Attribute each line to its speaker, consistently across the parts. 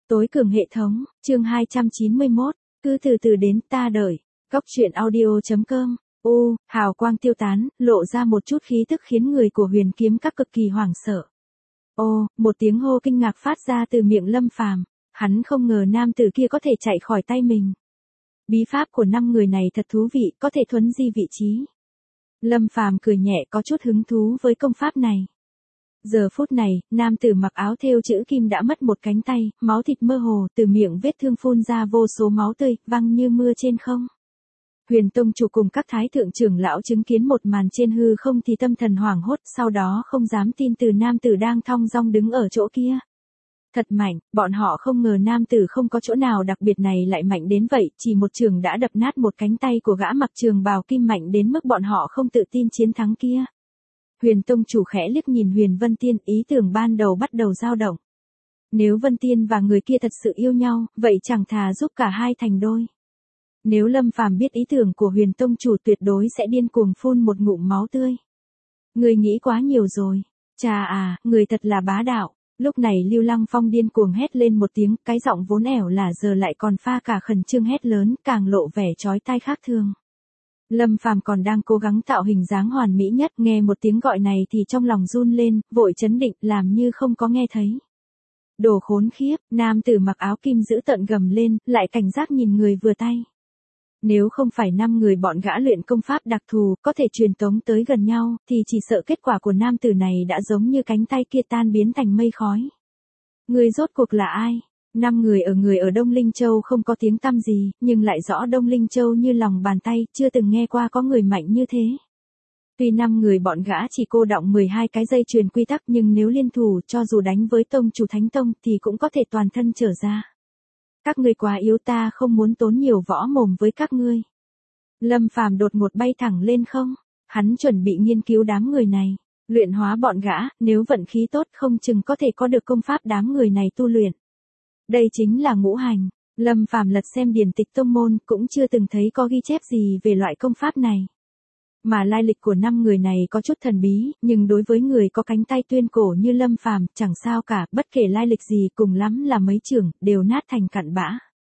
Speaker 1: Tối cường hệ thống, chương 291, cứ từ từ đến ta đợi. Góc truyện audio.com. Hào quang tiêu tán, lộ ra một chút khí tức khiến người của Huyền Kiếm Các cực kỳ hoảng sợ. Một tiếng hô kinh ngạc phát ra từ miệng Lâm Phàm, hắn không ngờ nam tử kia có thể chạy khỏi tay mình. Bí pháp của 5 người này thật thú vị, có thể thuấn di vị trí. Lâm Phàm cười nhẹ, có chút hứng thú với công pháp này. Giờ phút này, nam tử mặc áo thêu chữ kim đã mất một cánh tay, máu thịt mơ hồ, từ miệng vết thương phun ra vô số máu tươi, văng như mưa trên không. Huyền Tông chủ cùng các thái thượng trưởng lão chứng kiến một màn trên hư không thì tâm thần hoảng hốt, sau đó không dám tin từ nam tử đang thong dong đứng ở chỗ kia. Thật mạnh, bọn họ không ngờ nam tử không có chỗ nào đặc biệt này lại mạnh đến vậy, chỉ một trường đã đập nát một cánh tay của gã mặc trường bào kim mạnh đến mức bọn họ không tự tin chiến thắng kia. Huyền Tông chủ khẽ liếc nhìn Huyền Vân Tiên, ý tưởng ban đầu bắt đầu dao động. Nếu Vân Tiên và người kia thật sự yêu nhau, vậy chẳng thà giúp cả hai thành đôi. Nếu Lâm Phàm biết ý tưởng của Huyền Tông chủ tuyệt đối sẽ điên cuồng phun một ngụm máu tươi. Người nghĩ quá nhiều rồi. Chà à, người thật là bá đạo. Lúc này Lưu Lăng Phong điên cuồng hét lên một tiếng, cái giọng vốn ẻo là giờ lại còn pha cả khẩn trương hét lớn, càng lộ vẻ chói tai khác thường. Lâm Phàm còn đang cố gắng tạo hình dáng hoàn mỹ nhất, nghe một tiếng gọi này thì trong lòng run lên, vội chấn định, làm như không có nghe thấy. Đồ khốn khiếp, nam tử mặc áo kim giữ tợn gầm lên, lại cảnh giác nhìn người vừa tay. Nếu không phải 5 người bọn gã luyện công pháp đặc thù, có thể truyền tống tới gần nhau, thì chỉ sợ kết quả của nam tử này đã giống như cánh tay kia tan biến thành mây khói. Người rốt cuộc là ai? 5 người ở Đông Linh Châu không có tiếng tăm gì, nhưng lại rõ Đông Linh Châu như lòng bàn tay, chưa từng nghe qua có người mạnh như thế. Tuy 5 người bọn gã chỉ cô đọng 12 cái dây chuyền quy tắc, nhưng nếu liên thủ cho dù đánh với tông chủ Thánh Tông thì cũng có thể toàn thân trở ra. Các ngươi quá yếu, ta không muốn tốn nhiều võ mồm với các ngươi. Lâm Phàm đột ngột bay thẳng lên không, hắn chuẩn bị nghiên cứu đám người này, luyện hóa bọn gã, nếu vận khí tốt không chừng có thể có được công pháp đám người này tu luyện. Đây chính là ngũ hành. Lâm Phàm lật xem điển tịch tông môn, cũng chưa từng thấy có ghi chép gì về loại công pháp này. Mà lai lịch của 5 người này có chút thần bí, nhưng đối với người có cánh tay tuyên cổ như Lâm Phàm, chẳng sao cả, bất kể lai lịch gì, cùng lắm là mấy chưởng, đều nát thành cặn bã.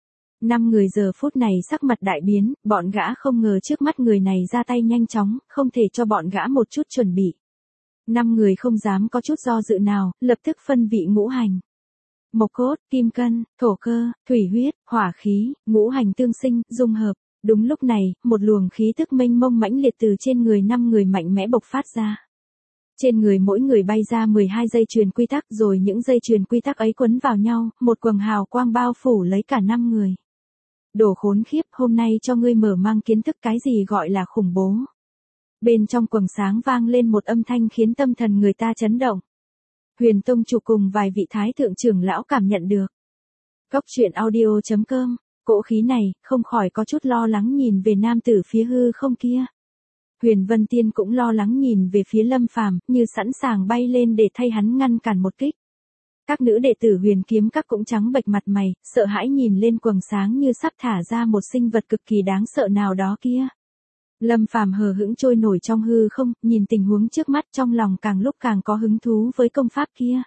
Speaker 1: 5 người giờ phút này sắc mặt đại biến, bọn gã không ngờ trước mắt người này ra tay nhanh chóng, không thể cho bọn gã một chút chuẩn bị. 5 người không dám có chút do dự nào, lập tức phân vị ngũ hành. Mộc cốt, kim cân, thổ cơ, thủy huyết, hỏa khí, ngũ hành tương sinh, dung hợp. Đúng lúc này, một luồng khí tức mênh mông mãnh liệt từ trên người 5 người mạnh mẽ bộc phát ra. Trên người mỗi người bay ra 12 dây chuyền quy tắc, rồi những dây chuyền quy tắc ấy quấn vào nhau, một quầng hào quang bao phủ lấy cả 5 người. Đồ khốn khiếp, hôm nay cho ngươi mở mang kiến thức cái gì gọi là khủng bố. Bên trong quầng sáng vang lên một âm thanh khiến tâm thần người ta chấn động. Huyền Tông chủ cùng vài vị thái thượng trưởng lão cảm nhận được. Góc truyện audio.com. Cỗ khí này, không khỏi có chút lo lắng nhìn về nam tử phía hư không kia. Huyền Vân Tiên cũng lo lắng nhìn về phía Lâm Phàm, như sẵn sàng bay lên để thay hắn ngăn cản một kích. Các nữ đệ tử Huyền Kiếm Các cũng trắng bệch mặt mày, sợ hãi nhìn lên quầng sáng như sắp thả ra một sinh vật cực kỳ đáng sợ nào đó kia. Lâm Phàm hờ hững trôi nổi trong hư không, nhìn tình huống trước mắt trong lòng càng lúc càng có hứng thú với công pháp kia.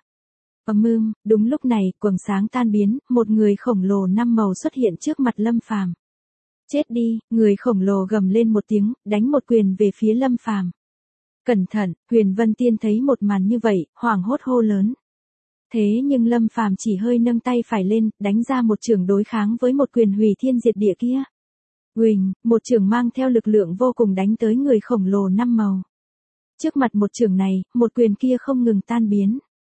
Speaker 1: Đúng lúc này, quầng sáng tan biến, một người khổng lồ 5 màu xuất hiện trước mặt Lâm Phàm. Chết đi, người khổng lồ gầm lên một tiếng, đánh một quyền về phía Lâm Phàm. Cẩn thận, Huyền Vân Tiên thấy một màn như vậy, hoảng hốt hô lớn. Thế nhưng Lâm Phàm chỉ hơi nâng tay phải lên, đánh ra một chưởng đối kháng với một quyền hủy thiên diệt địa kia. Huỳnh, một chưởng mang theo lực lượng vô cùng đánh tới người khổng lồ 5 màu. Trước mặt một chưởng này, một quyền kia không ngừng tan biến.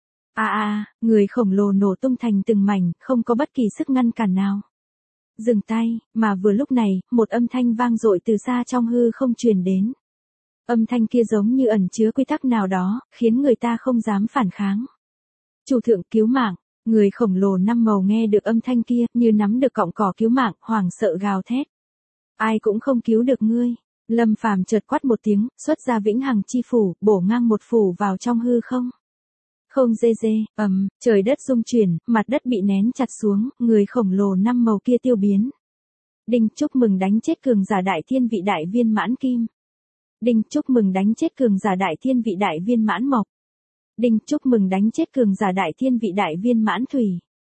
Speaker 1: Người khổng lồ nổ tung thành từng mảnh, không có bất kỳ sức ngăn cản nào. Dừng tay, mà vừa lúc này, một âm thanh vang dội từ xa trong hư không truyền đến. Âm thanh kia giống như ẩn chứa quy tắc nào đó, khiến người ta không dám phản kháng. Chủ thượng cứu mạng, người khổng lồ 5 màu nghe được âm thanh kia, như nắm được cọng cỏ cứu mạng, hoảng sợ gào thét. Ai cũng không cứu được ngươi. Lâm Phàm chợt quát một tiếng, xuất ra vĩnh hằng chi phủ, bổ ngang một phủ vào trong hư không. Không trời đất rung chuyển, mặt đất bị nén chặt xuống, người khổng lồ 5 màu kia tiêu biến. Đinh, chúc mừng đánh chết cường giả đại thiên vị đại viên mãn kim. Đinh, chúc mừng đánh chết cường giả đại thiên vị đại viên mãn mộc. Đinh, chúc mừng đánh chết cường giả đại thiên vị đại viên mãn thủy.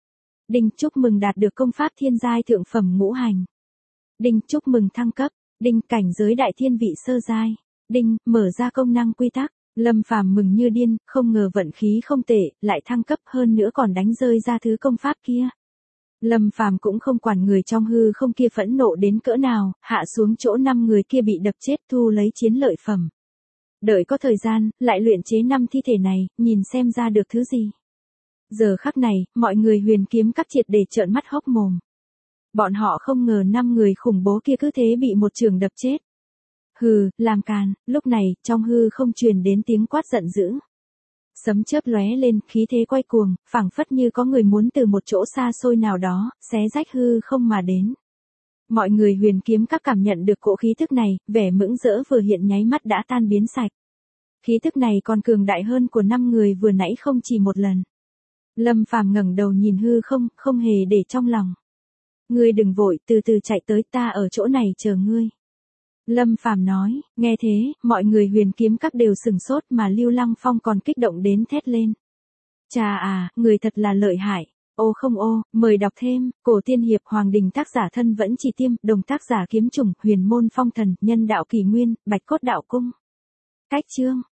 Speaker 1: Đinh, chúc mừng đạt được công pháp thiên giai thượng phẩm ngũ hành. Đinh, chúc mừng thăng cấp. Đinh, cảnh giới đại thiên vị sơ giai. Đinh, mở ra công năng quy tắc. Lâm Phàm mừng như điên, không ngờ vận khí không tệ, lại thăng cấp hơn nữa còn đánh rơi ra thứ công pháp kia. Lâm Phàm cũng không quản người trong hư không kia phẫn nộ đến cỡ nào, hạ xuống chỗ 5 người kia bị đập chết thu lấy chiến lợi phẩm. Đợi có thời gian, lại luyện chế 5 thi thể này, nhìn xem ra được thứ gì. Giờ khắc này, mọi người Huyền Kiếm Các triệt để trợn mắt hốc mồm. Bọn họ không ngờ 5 người khủng bố kia cứ thế bị một trường đập chết. Hừ, làm càn. Lúc này, trong hư không truyền đến tiếng quát giận dữ. Sấm chớp lóe lên, khí thế quay cuồng, phảng phất như có người muốn từ một chỗ xa xôi nào đó, xé rách hư không mà đến. Mọi người Huyền Kiếm Các cảm nhận được cỗ khí thức này, vẻ mững rỡ vừa hiện nháy mắt đã tan biến sạch. Khí thức này còn cường đại hơn của 5 người vừa nãy không chỉ một lần. Lâm Phàm ngẩng đầu nhìn hư không, không hề để trong lòng. Ngươi đừng vội, từ từ chạy tới, ta ở chỗ này chờ ngươi. Lâm Phàm nói. Nghe thế, mọi người Huyền Kiếm Các đều sừng sốt mà Lưu Lăng Phong còn kích động đến thét lên. Chà à, người thật là lợi hại. Ô không ô, mời đọc thêm. Cổ tiên hiệp Hoàng Đình tác giả thân vẫn chỉ tiêm, đồng tác giả kiếm trùng, Huyền môn phong thần, nhân đạo kỳ nguyên, Bạch cốt đạo cung. Cách chương.